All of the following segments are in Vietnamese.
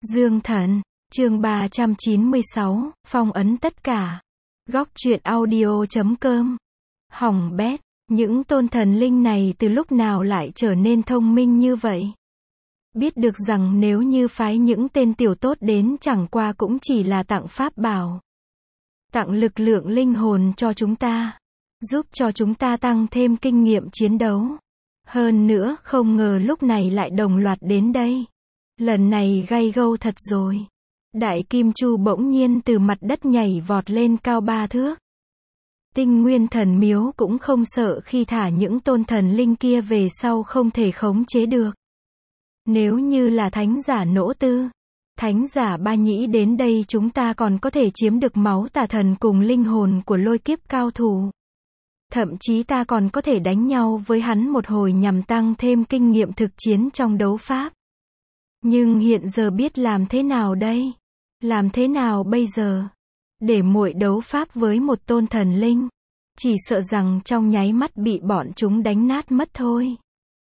Dương Thần, chương 396, phong ấn tất cả. Góc truyện audio.com. Hỏng bét, những tôn thần linh này từ lúc nào lại trở nên thông minh như vậy? Biết được rằng nếu như phái những tên tiểu tốt đến chẳng qua cũng chỉ là tặng pháp bảo, tặng lực lượng linh hồn cho chúng ta, giúp cho chúng ta tăng thêm kinh nghiệm chiến đấu. Hơn nữa không ngờ lúc này lại đồng loạt đến đây. Lần này gay gâu thật rồi. Đại Kim Chu bỗng nhiên từ mặt đất nhảy vọt lên cao 3 thước. Tinh Nguyên Thần Miếu cũng không sợ khi thả những tôn thần linh kia về sau không thể khống chế được. Nếu như là thánh giả Nỗ Tư, thánh giả Ba Nhĩ đến đây chúng ta còn có thể chiếm được máu tà thần cùng linh hồn của lôi kiếp cao thủ. Thậm chí ta còn có thể đánh nhau với hắn một hồi nhằm tăng thêm kinh nghiệm thực chiến trong đấu pháp. Nhưng hiện giờ biết làm thế nào đây? Làm thế nào bây giờ? Để muội đấu pháp với một tôn thần linh, chỉ sợ rằng trong nháy mắt bị bọn chúng đánh nát mất thôi.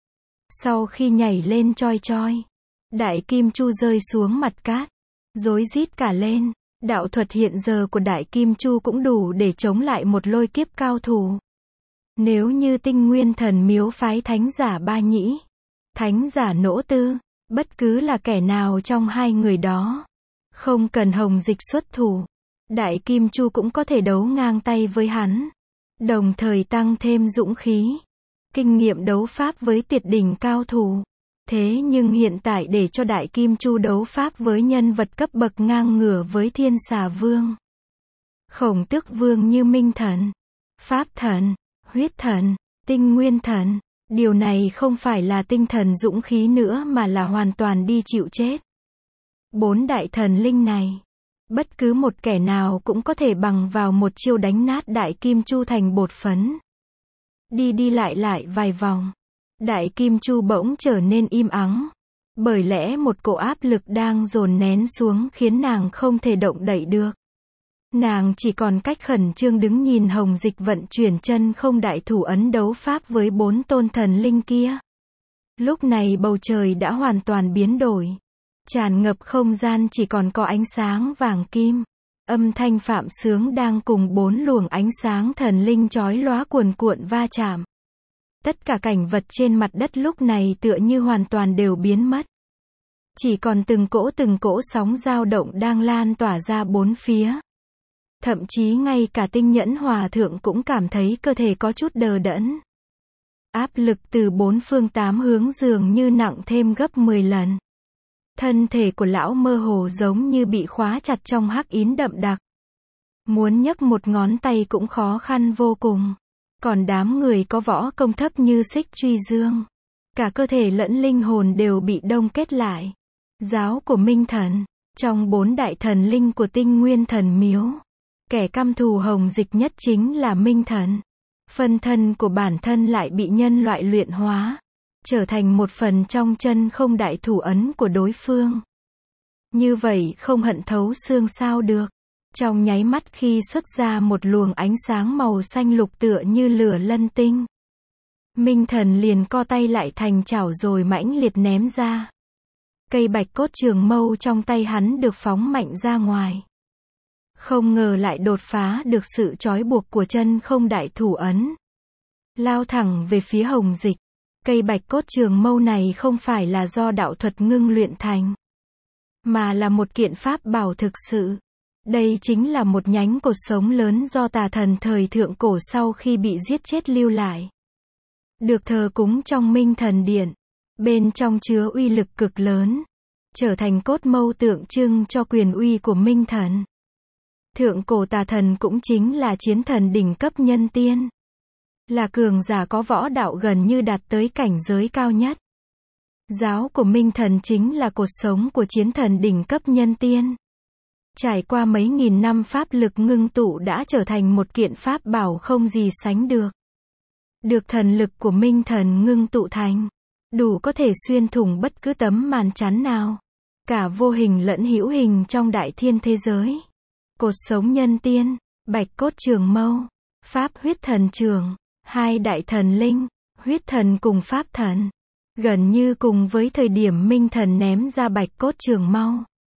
Sau khi nhảy lên choi choi, Đại Kim Chu rơi xuống mặt cát, rối rít cả lên. Đạo thuật hiện giờ của Đại Kim Chu cũng đủ để chống lại một lôi kiếp cao thủ. Nếu như Tinh Nguyên Thần Miếu phái thánh giả Ba Nhĩ, thánh giả Nỗ Tư, bất cứ là kẻ nào trong hai người đó, không cần Hồng Dịch xuất thủ, Đại Kim Chu cũng có thể đấu ngang tay với hắn, đồng thời tăng thêm dũng khí, kinh nghiệm đấu pháp với tuyệt đỉnh cao thủ. Thế nhưng hiện tại để cho Đại Kim Chu đấu pháp với nhân vật cấp bậc ngang ngửa với Thiên Xà Vương, Khổng Tước Vương như Minh Thần, Pháp Thần, Huyết Thần, Tinh Nguyên Thần, điều này không phải là tinh thần dũng khí nữa mà là hoàn toàn đi chịu chết. 4 đại thần linh này, bất cứ một kẻ nào cũng có thể bằng vào một chiêu đánh nát Đại Kim Chu thành bột phấn. Đi đi lại lại vài vòng, Đại Kim Chu bỗng trở nên im ắng, bởi lẽ một cỗ áp lực đang dồn nén xuống khiến nàng không thể động đậy được. Nàng chỉ còn cách khẩn trương đứng nhìn Hồng Dịch vận chuyển chân không đại thủ ấn đấu pháp với 4 tôn thần linh kia. Lúc này bầu trời đã hoàn toàn biến đổi. Tràn ngập không gian chỉ còn có ánh sáng vàng kim. Âm thanh phạm sướng đang cùng 4 luồng ánh sáng thần linh chói lóa cuồn cuộn va chạm. Tất cả cảnh vật trên mặt đất lúc này tựa như hoàn toàn đều biến mất. Chỉ còn từng cỗ sóng dao động đang lan tỏa ra bốn phía. Thậm chí ngay cả Tinh Nhẫn Hòa Thượng cũng cảm thấy cơ thể có chút đờ đẫn. Áp lực từ 4 phương 8 hướng dường như nặng thêm gấp 10 lần. Thân thể của lão mơ hồ giống như bị khóa chặt trong hắc yến đậm đặc. Muốn nhấc một ngón tay cũng khó khăn vô cùng. Còn đám người có võ công thấp như Xích Truy Dương, cả cơ thể lẫn linh hồn đều bị đông kết lại. Giáo của Minh Thần, trong 4 đại thần linh của Tinh Nguyên Thần Miếu, kẻ căm thù Hồng Dịch nhất chính là Minh Thần. Phân thân của bản thân lại bị nhân loại luyện hóa, trở thành một phần trong chân không đại thủ ấn của đối phương. Như vậy không hận thấu xương sao được. Trong nháy mắt khi xuất ra một luồng ánh sáng màu xanh lục tựa như lửa lân tinh, Minh Thần liền co tay lại thành chảo rồi mãnh liệt ném ra. Cây bạch cốt trường mâu trong tay hắn được phóng mạnh ra ngoài. Không ngờ lại đột phá được sự trói buộc của chân không đại thủ ấn. Lao thẳng về phía Hồng Dịch. Cây bạch cốt trường mâu này không phải là do đạo thuật ngưng luyện thành, mà là một kiện pháp bảo thực sự. Đây chính là một nhánh cột sống lớn do tà thần thời thượng cổ sau khi bị giết chết lưu lại. Được thờ cúng trong Minh Thần Điện. Bên trong chứa uy lực cực lớn. Trở thành cốt mâu tượng trưng cho quyền uy của Minh Thần. Thượng cổ tà thần cũng chính là chiến thần đỉnh cấp nhân tiên. Là cường giả có võ đạo gần như đạt tới cảnh giới cao nhất. Giáo của Minh Thần chính là cột sống của chiến thần đỉnh cấp nhân tiên. Trải qua mấy nghìn năm pháp lực ngưng tụ đã trở thành một kiện pháp bảo không gì sánh được. Được thần lực của Minh Thần ngưng tụ thành, đủ có thể xuyên thủng bất cứ tấm màn chắn nào. Cả vô hình lẫn hữu hình trong đại thiên thế giới. Cột sống nhân tiên, bạch cốt trường mâu, pháp huyết thần trường, 2 đại thần linh, huyết thần cùng pháp thần. Gần như cùng với thời điểm Minh Thần ném ra bạch cốt trường mâu,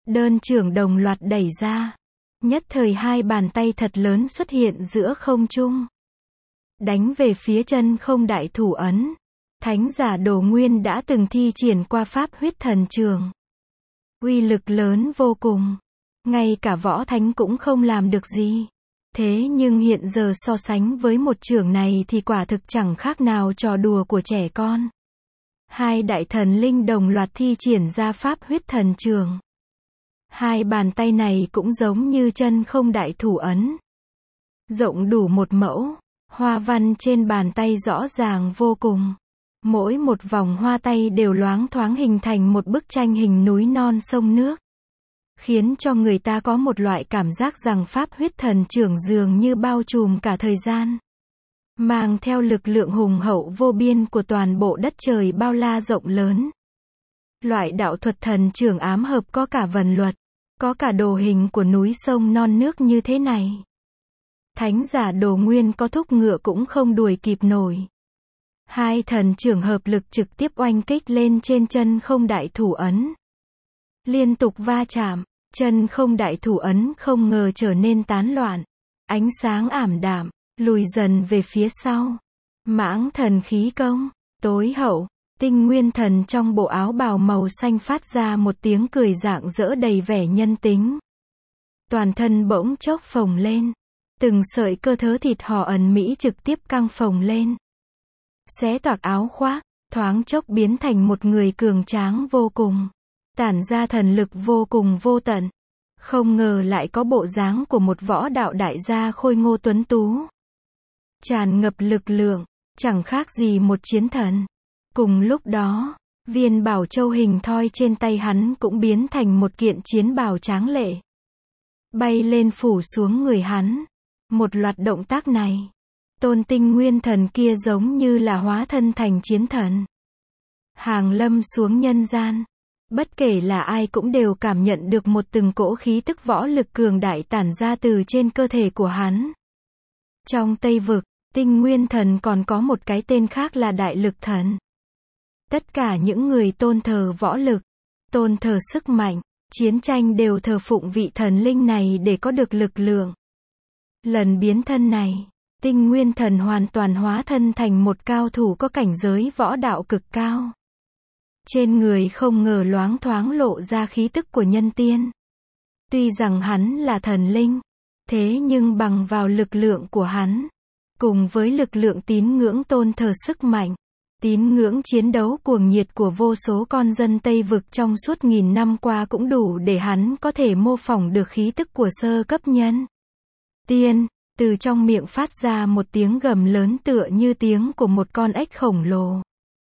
Đơn chưởng đồng loạt đẩy ra. Nhất thời hai bàn tay thật lớn xuất hiện giữa không trung. Đánh về phía chân không đại thủ ấn. Thánh giả Đồ Nguyên đã từng thi triển qua pháp huyết thần chưởng. Uy lực lớn vô cùng. Ngay cả võ thánh cũng không làm được gì. Thế nhưng hiện giờ so sánh với một chưởng này thì quả thực chẳng khác nào trò đùa của trẻ con. Hai đại thần linh đồng loạt thi triển ra pháp huyết thần chưởng. Hai bàn tay này cũng giống như chân không đại thủ ấn. Rộng đủ một mẫu, hoa văn trên bàn tay rõ ràng vô cùng. Mỗi một vòng hoa tay đều loáng thoáng hình thành một bức tranh hình núi non sông nước. Khiến cho người ta có một loại cảm giác rằng pháp huyết thần chưởng dường như bao trùm cả thời gian. Mang theo lực lượng hùng hậu vô biên của toàn bộ đất trời bao la rộng lớn. Loại đạo thuật thần chưởng ám hợp có cả vần luật, có cả đồ hình của núi sông non nước như thế này. Thánh giả Đồ Nguyên có thúc ngựa cũng không đuổi kịp nổi. Hai thần chưởng hợp lực trực tiếp oanh kích lên trên chân không đại thủ ấn. Liên tục va chạm, chân không đại thủ ấn không ngờ trở nên tán loạn. Ánh sáng ảm đạm, lùi dần về phía sau. Mãng thần khí công, tối hậu, Tinh Nguyên Thần trong bộ áo bào màu xanh phát ra một tiếng cười rạng rỡ đầy vẻ nhân tính. Toàn thân bỗng chốc phồng lên. Từng sợi cơ thớ thịt hò ẩn mỹ trực tiếp căng phồng lên. Xé toạc áo khoác, thoáng chốc biến thành một người cường tráng vô cùng. Tản ra thần lực vô cùng vô tận. Không ngờ lại có bộ dáng của một võ đạo đại gia khôi ngô tuấn tú. Tràn ngập lực lượng, chẳng khác gì một chiến thần. Cùng lúc đó, viên bảo châu hình thoi trên tay hắn cũng biến thành một kiện chiến bào tráng lệ. Bay lên phủ xuống người hắn. Một loạt động tác này, tôn Tinh Nguyên Thần kia giống như là hóa thân thành chiến thần. Hàng lâm xuống nhân gian. Bất kể là ai cũng đều cảm nhận được một từng cỗ khí tức võ lực cường đại tản ra từ trên cơ thể của hắn. Trong Tây Vực, Tinh Nguyên Thần còn có một cái tên khác là Đại Lực Thần. Tất cả những người tôn thờ võ lực, tôn thờ sức mạnh, chiến tranh đều thờ phụng vị thần linh này để có được lực lượng. Lần biến thân này, Tinh Nguyên Thần hoàn toàn hóa thân thành một cao thủ có cảnh giới võ đạo cực cao. Trên người không ngờ loáng thoáng lộ ra khí tức của nhân tiên. Tuy rằng hắn là thần linh, thế nhưng bằng vào lực lượng của hắn, cùng với lực lượng tín ngưỡng tôn thờ sức mạnh, tín ngưỡng chiến đấu cuồng nhiệt của vô số con dân Tây Vực trong suốt nghìn năm qua cũng đủ để hắn có thể mô phỏng được khí tức của sơ cấp nhân tiên. Từ trong miệng phát ra một tiếng gầm lớn tựa như tiếng của một con ếch khổng lồ.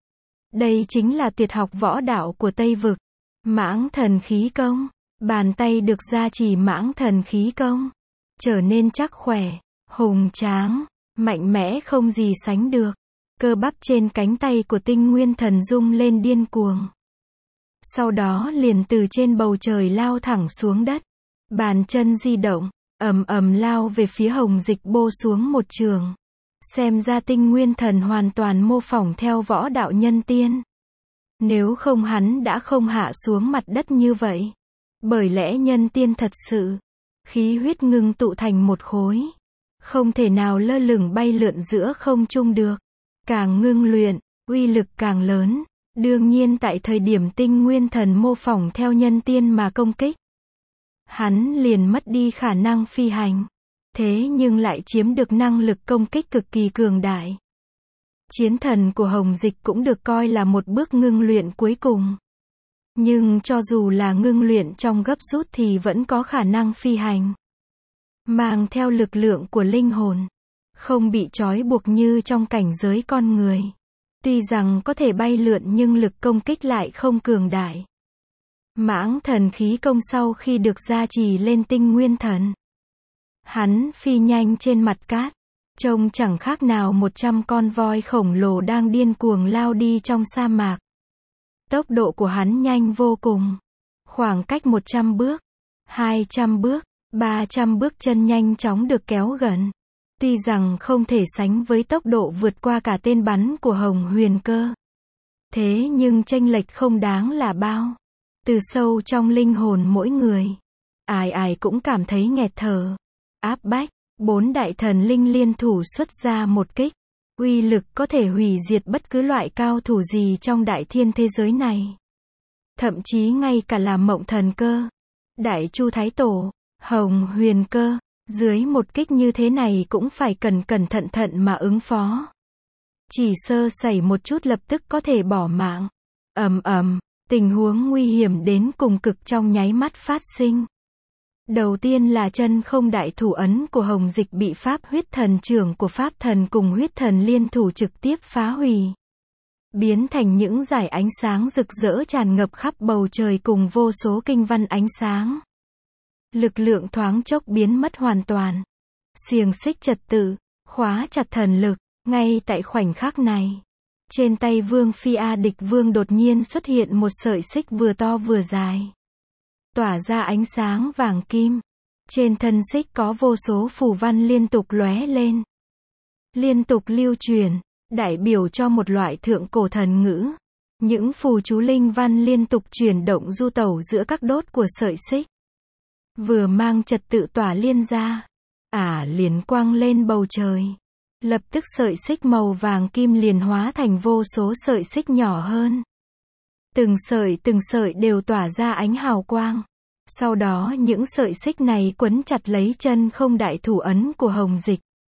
Đây chính là tuyệt học võ đạo của Tây Vực. Mãng thần khí công. Bàn tay được gia trì mãng thần khí công. Trở nên chắc khỏe, hùng tráng, mạnh mẽ không gì sánh được. Cơ bắp trên cánh tay của Tinh Nguyên Thần rung lên điên cuồng. Sau đó liền từ trên bầu trời lao thẳng xuống đất. Bàn chân di động, ầm ầm lao về phía Hồng Dịch bô xuống một trường. Xem ra Tinh Nguyên Thần hoàn toàn mô phỏng theo võ đạo nhân tiên. Nếu không hắn đã không hạ xuống mặt đất như vậy. Bởi lẽ nhân tiên thật sự, khí huyết ngưng tụ thành một khối. Không thể nào lơ lửng bay lượn giữa không trung được. Càng ngưng luyện, uy lực càng lớn. Đương nhiên tại thời điểm Tinh Nguyên Thần mô phỏng theo nhân tiên mà công kích, hắn liền mất đi khả năng phi hành. Thế nhưng lại chiếm được năng lực công kích cực kỳ cường đại. Chiến thần của Hồng Dịch cũng được coi là một bước ngưng luyện cuối cùng. Nhưng cho dù là ngưng luyện trong gấp rút thì vẫn có khả năng phi hành. Mang theo lực lượng của linh hồn. Không bị trói buộc như trong cảnh giới con người. Tuy rằng có thể bay lượn nhưng lực công kích lại không cường đại. Mãng thần khí công sau khi được gia trì lên Tinh Nguyên Thần, hắn phi nhanh trên mặt cát, trông chẳng khác nào 100 con voi khổng lồ đang điên cuồng lao đi trong sa mạc. Tốc độ của hắn nhanh vô cùng. Khoảng cách 100 bước, 200 bước, 300 bước chân nhanh chóng được kéo gần. Tuy rằng không thể sánh với tốc độ vượt qua cả tên bắn của Hồng Huyền Cơ. Thế nhưng chênh lệch không đáng là bao. Từ sâu trong linh hồn mỗi người, ai ai cũng cảm thấy nghẹt thở, áp bách. 4 đại thần linh liên thủ xuất ra một kích, uy lực có thể hủy diệt bất cứ loại cao thủ gì trong đại thiên thế giới này. Thậm chí ngay cả là Mộng Thần Cơ, Đại Chu Thái Tổ, Hồng Huyền Cơ, dưới một kích như thế này cũng phải cẩn cẩn thận thận mà ứng phó. Chỉ sơ sẩy một chút lập tức có thể bỏ mạng. Ầm ầm, tình huống nguy hiểm đến cùng cực trong nháy mắt phát sinh. Đầu tiên là chân không đại thủ ấn của Hồng Dịch bị Pháp huyết thần trưởng của Pháp thần cùng huyết thần liên thủ trực tiếp phá hủy. Biến thành những dải ánh sáng rực rỡ tràn ngập khắp bầu trời cùng vô số kinh văn ánh sáng. Lực lượng thoáng chốc biến mất hoàn toàn. Xiềng xích trật tự, khóa chặt thần lực, ngay tại khoảnh khắc này. Trên tay Vương Phi A Địch Vương đột nhiên xuất hiện một sợi xích vừa to vừa dài. Tỏa ra ánh sáng vàng kim. Trên thân xích có vô số phù văn liên tục lóe lên. Liên tục lưu truyền, đại biểu cho một loại thượng cổ thần ngữ. Những phù chú linh văn liên tục chuyển động du tẩu giữa các đốt của sợi xích. Vừa mang trật tự tỏa liên ra, liền quang lên bầu trời. Lập tức sợi xích màu vàng kim liền hóa thành vô số sợi xích nhỏ hơn. Từng sợi đều tỏa ra ánh hào quang. Sau đó những sợi xích này quấn chặt lấy chân không đại thủ ấn của Hồng Dịch.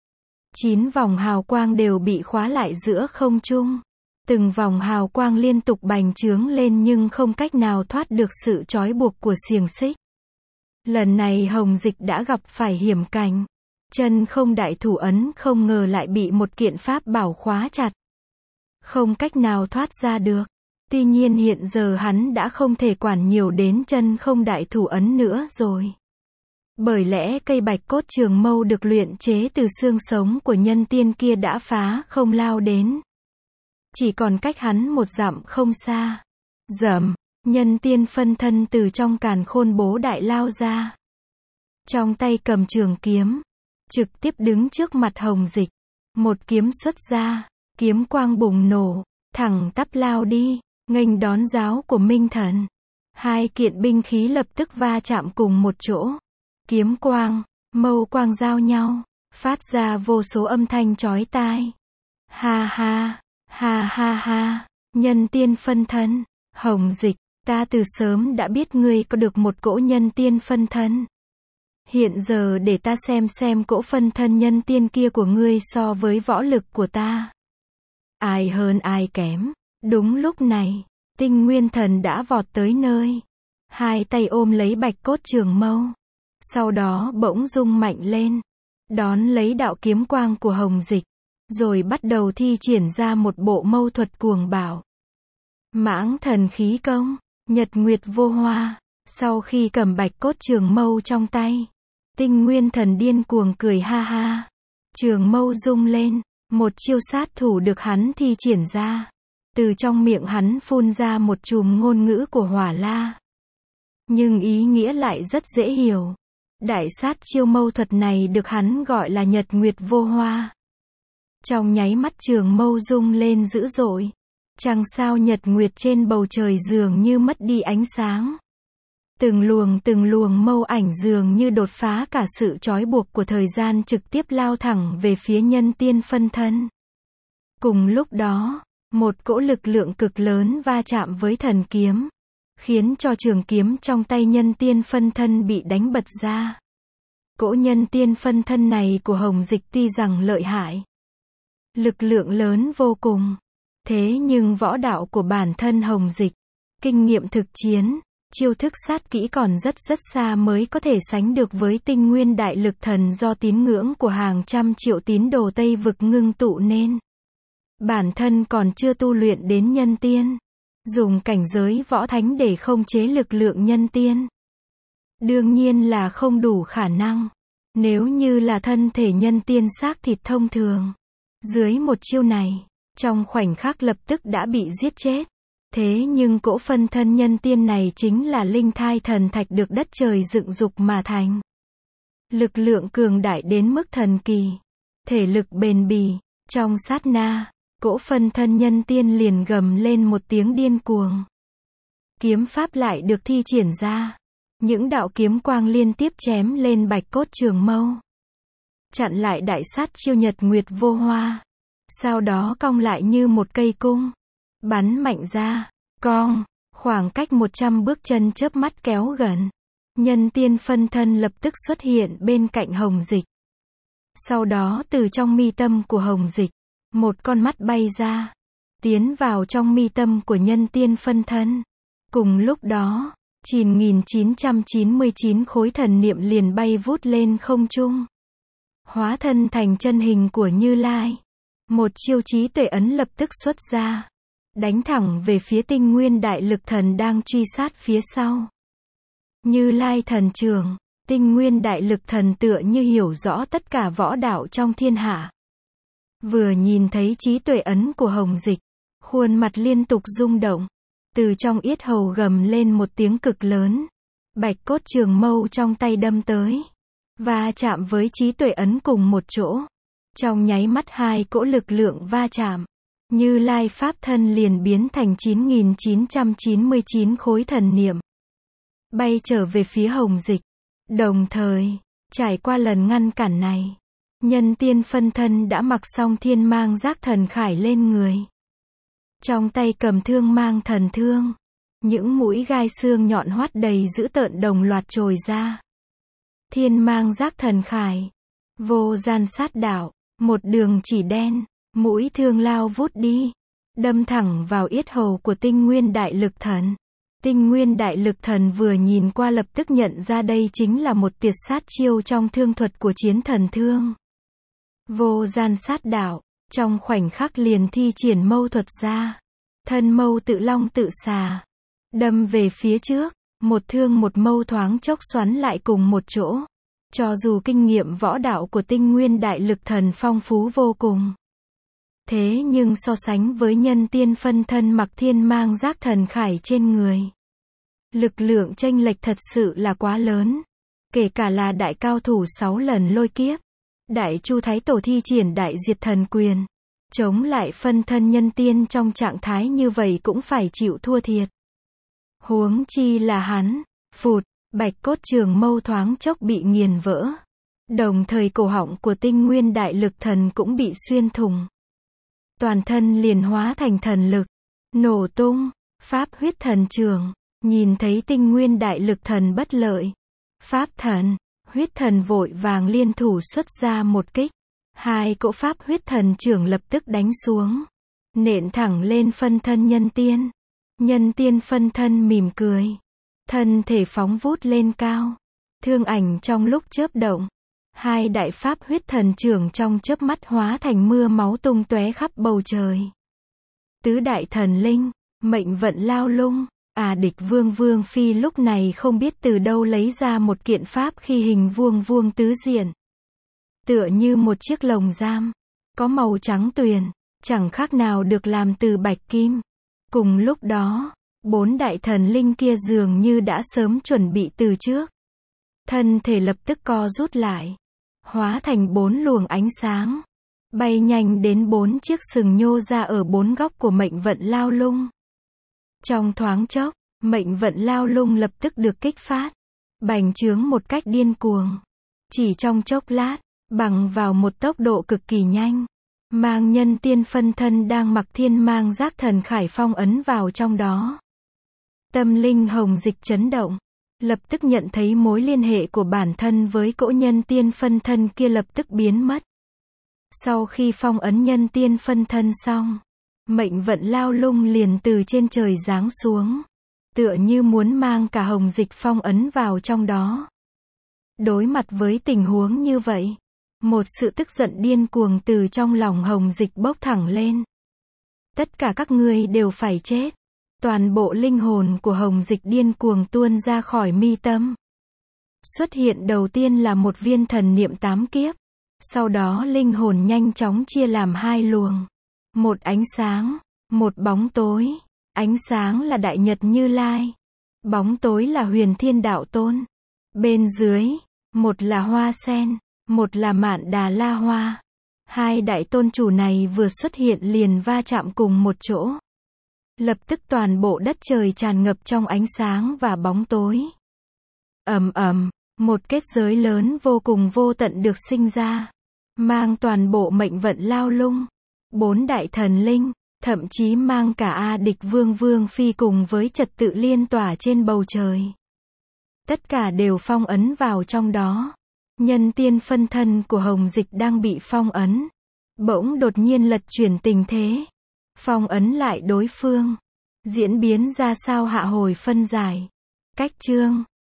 9 vòng hào quang đều bị khóa lại giữa không trung. Từng vòng hào quang liên tục bành trướng lên nhưng không cách nào thoát được sự trói buộc của xiềng xích. Lần này Hồng Dịch đã gặp phải hiểm cảnh. Chân không đại thủ ấn không ngờ lại bị một kiện pháp bảo khóa chặt. Không cách nào thoát ra được. Tuy nhiên hiện giờ hắn đã không thể quản nhiều đến chân không đại thủ ấn nữa rồi. Bởi lẽ cây bạch cốt trường mâu được luyện chế từ xương sống của nhân tiên kia đã phá không lao đến. Chỉ còn cách hắn một dặm không xa. Rầm, nhân tiên phân thân từ trong càn khôn bố đại lao ra. Trong tay cầm trường kiếm. Trực tiếp đứng trước mặt Hồng Dịch. Một kiếm xuất ra, kiếm quang bùng nổ, thẳng tắp lao đi, nghênh đón giáo của Minh Thần. Hai kiện binh khí lập tức va chạm cùng một chỗ. Kiếm quang, mâu quang giao nhau, phát ra vô số âm thanh chói tai. Ha ha, ha ha ha, nhân tiên phân thân, Hồng Dịch, ta từ sớm đã biết ngươi có được một cỗ nhân tiên phân thân. Hiện giờ để ta xem cỗ phân thân nhân tiên kia của ngươi so với võ lực của ta. Ai hơn ai kém. Đúng lúc này, Tinh Nguyên Thần đã vọt tới nơi. Hai tay ôm lấy bạch cốt trường mâu. Sau đó bỗng rung mạnh lên. Đón lấy đạo kiếm quang của Hồng Dịch. Rồi bắt đầu thi triển ra một bộ mâu thuật cuồng bạo. Mãng thần khí công, nhật nguyệt vô hoa. Sau khi cầm bạch cốt trường mâu trong tay, Tinh Nguyên Thần điên cuồng cười ha ha. Trường mâu rung lên, một chiêu sát thủ được hắn thi triển ra. Từ trong miệng hắn phun ra một chùm ngôn ngữ của Hỏa La. Nhưng ý nghĩa lại rất dễ hiểu. Đại sát chiêu mâu thuật này được hắn gọi là nhật nguyệt vô hoa. Trong nháy mắt trường mâu rung lên dữ dội. Trăng sao nhật nguyệt trên bầu trời dường như mất đi ánh sáng. Từng luồng mâu ảnh dường như đột phá cả sự trói buộc của thời gian trực tiếp lao thẳng về phía nhân tiên phân thân. Cùng lúc đó, một cỗ lực lượng cực lớn va chạm với thần kiếm, khiến cho trường kiếm trong tay nhân tiên phân thân bị đánh bật ra. Cỗ nhân tiên phân thân này của Hồng Dịch tuy rằng lợi hại, lực lượng lớn vô cùng, thế nhưng võ đạo của bản thân Hồng Dịch, kinh nghiệm thực chiến, chiêu thức sát kỹ còn rất xa mới có thể sánh được với tinh nguyên đại lực thần do tín ngưỡng của hàng trăm triệu tín đồ Tây vực ngưng tụ nên. Bản thân còn chưa tu luyện đến nhân tiên, dùng cảnh giới võ thánh để khống chế lực lượng nhân tiên. Đương nhiên là không đủ khả năng. Nếu như là thân thể nhân tiên xác thịt thông thường, dưới một chiêu này, trong khoảnh khắc lập tức đã bị giết chết. Thế nhưng cỗ phân thân nhân tiên này chính là linh thai thần thạch được đất trời dựng dục mà thành. Lực lượng cường đại đến mức thần kỳ, thể lực bền bỉ, trong sát na, cỗ phân thân nhân tiên liền gầm lên một tiếng điên cuồng. Kiếm pháp lại được thi triển ra. Những đạo kiếm quang liên tiếp chém lên Bạch Cốt Trường Mâu. Chặn lại đại sát chiêu Nhật Nguyệt Vô Hoa. Sau đó cong lại như một cây cung. Bắn mạnh ra. Cong. Khoảng cách 100 bước chân chớp mắt kéo gần. Nhân tiên phân thân lập tức xuất hiện bên cạnh Hồng Dịch. Sau đó từ trong mi tâm của Hồng Dịch, một con mắt bay ra, tiến vào trong mi tâm của nhân tiên phân thân. Cùng lúc đó, 9.999 khối thần niệm liền bay vút lên không trung. Hóa thân thành chân hình của Như Lai. Một chiêu trí tuệ ấn lập tức xuất ra. Đánh thẳng về phía Tinh Nguyên Đại Lực Thần đang truy sát phía sau. Như Lai thần trưởng, Tinh Nguyên Đại Lực Thần tựa như hiểu rõ tất cả võ đạo trong thiên hạ. Vừa nhìn thấy trí tuệ ấn của Hồng Dịch, khuôn mặt liên tục rung động. Từ trong yết hầu gầm lên một tiếng cực lớn. Bạch Cốt Trường Mâu trong tay đâm tới. Va chạm với trí tuệ ấn cùng một chỗ. Trong nháy mắt hai cỗ lực lượng va chạm. Như Lai Pháp thân liền biến thành 9.999 khối thần niệm. Bay trở về phía Hồng Dịch. Đồng thời, trải qua lần ngăn cản này, nhân tiên phân thân đã mặc xong thiên mang giác thần khải lên người. Trong tay cầm thương mang thần thương. Những mũi gai xương nhọn hoắt đầy dữ tợn đồng loạt trồi ra. Thiên mang giác thần khải. Vô gian sát đạo. Một đường chỉ đen. Mũi thương lao vút đi. Đâm thẳng vào yết hầu của Tinh Nguyên Đại Lực Thần. Tinh Nguyên Đại Lực Thần vừa nhìn qua lập tức nhận ra đây chính là một tuyệt sát chiêu trong thương thuật của chiến thần thương. Vô gian sát đạo. Trong khoảnh khắc liền thi triển mâu thuật ra. Thân mâu tự long tự xà. Đâm về phía trước. Một thương một mâu thoáng chốc xoắn lại cùng một chỗ. Cho dù kinh nghiệm võ đạo của Tinh Nguyên Đại Lực Thần phong phú vô cùng. Thế nhưng so sánh với nhân tiên phân thân mặc thiên mang giác thần khải trên người. Lực lượng chênh lệch thật sự là quá lớn. Kể cả là đại cao thủ 6 lần lôi kiếp. Đại Chu Thái Tổ thi triển đại diệt thần quyền. Chống lại phân thân nhân tiên trong trạng thái như vậy cũng phải chịu thua thiệt. Huống chi là hắn. Phụt, Bạch Cốt Trường Mâu thoáng chốc bị nghiền vỡ. Đồng thời cổ họng của Tinh Nguyên Đại Lực Thần cũng bị xuyên thủng. Toàn thân liền hóa thành thần lực. Nổ tung. Pháp huyết thần trường. Nhìn thấy Tinh Nguyên Đại Lực Thần bất lợi. Pháp thần, huyết thần vội vàng liên thủ xuất ra một kích. Hai cỗ pháp huyết thần trưởng lập tức đánh xuống. Nện thẳng lên phân thân nhân tiên. Nhân tiên phân thân mỉm cười. Thân thể phóng vút lên cao. Thương ảnh trong lúc chớp động. Hai đại pháp huyết thần trưởng trong chớp mắt hóa thành mưa máu tung tóe khắp bầu trời. Tứ đại thần linh, mệnh vận lao lung. Địch Vương Vương Phi lúc này không biết từ đâu lấy ra một kiện pháp khi hình vuông vuông tứ diện. Tựa như một chiếc lồng giam. Có màu trắng tuyền. Chẳng khác nào được làm từ bạch kim. Cùng lúc đó, 4 đại thần linh kia dường như đã sớm chuẩn bị từ trước. Thân thể lập tức co rút lại. Hóa thành 4 luồng ánh sáng. Bay nhanh đến 4 chiếc sừng nhô ra ở 4 góc của mệnh vận lao lung. Trong thoáng chốc, mệnh vận lao lung lập tức được kích phát. Bành trướng một cách điên cuồng. Chỉ trong chốc lát, bằng vào một tốc độ cực kỳ nhanh. Mang nhân tiên phân thân đang mặc thiên mang giác thần khải phong ấn vào trong đó. Tâm linh Hồng Dịch chấn động. Lập tức nhận thấy mối liên hệ của bản thân với cỗ nhân tiên phân thân kia lập tức biến mất. Sau khi phong ấn nhân tiên phân thân xong, mệnh vận lao lung liền từ trên trời giáng xuống. Tựa như muốn mang cả Hồng Dịch phong ấn vào trong đó. Đối mặt với tình huống như vậy, một sự tức giận điên cuồng từ trong lòng Hồng Dịch bốc thẳng lên. Tất cả các ngươi đều phải chết. Toàn bộ linh hồn của Hồng Dịch điên cuồng tuôn ra khỏi mi tâm. Xuất hiện đầu tiên là một viên thần niệm 8 kiếp. Sau đó linh hồn nhanh chóng chia làm 2 luồng. Một ánh sáng, một bóng tối. Ánh sáng là Đại Nhật Như Lai. Bóng tối là Huyền Thiên Đạo Tôn. Bên dưới, một là Hoa Sen, một là Mạn Đà La Hoa. Hai đại tôn chủ này vừa xuất hiện liền va chạm cùng một chỗ. Lập tức toàn bộ đất trời tràn ngập trong ánh sáng và bóng tối. Ầm ầm, một kết giới lớn vô cùng vô tận được sinh ra, mang toàn bộ mệnh vận Lao Lung, 4 đại thần linh, thậm chí mang cả A Địch Vương Vương Phi cùng với trật tự liên tỏa trên bầu trời. Tất cả đều phong ấn vào trong đó. Nhân tiên phân thân của Hồng Dịch đang bị phong ấn. Bỗng đột nhiên lật chuyển tình thế. Phong ấn lại đối phương. Diễn biến ra sao hạ hồi phân giải. Cách chương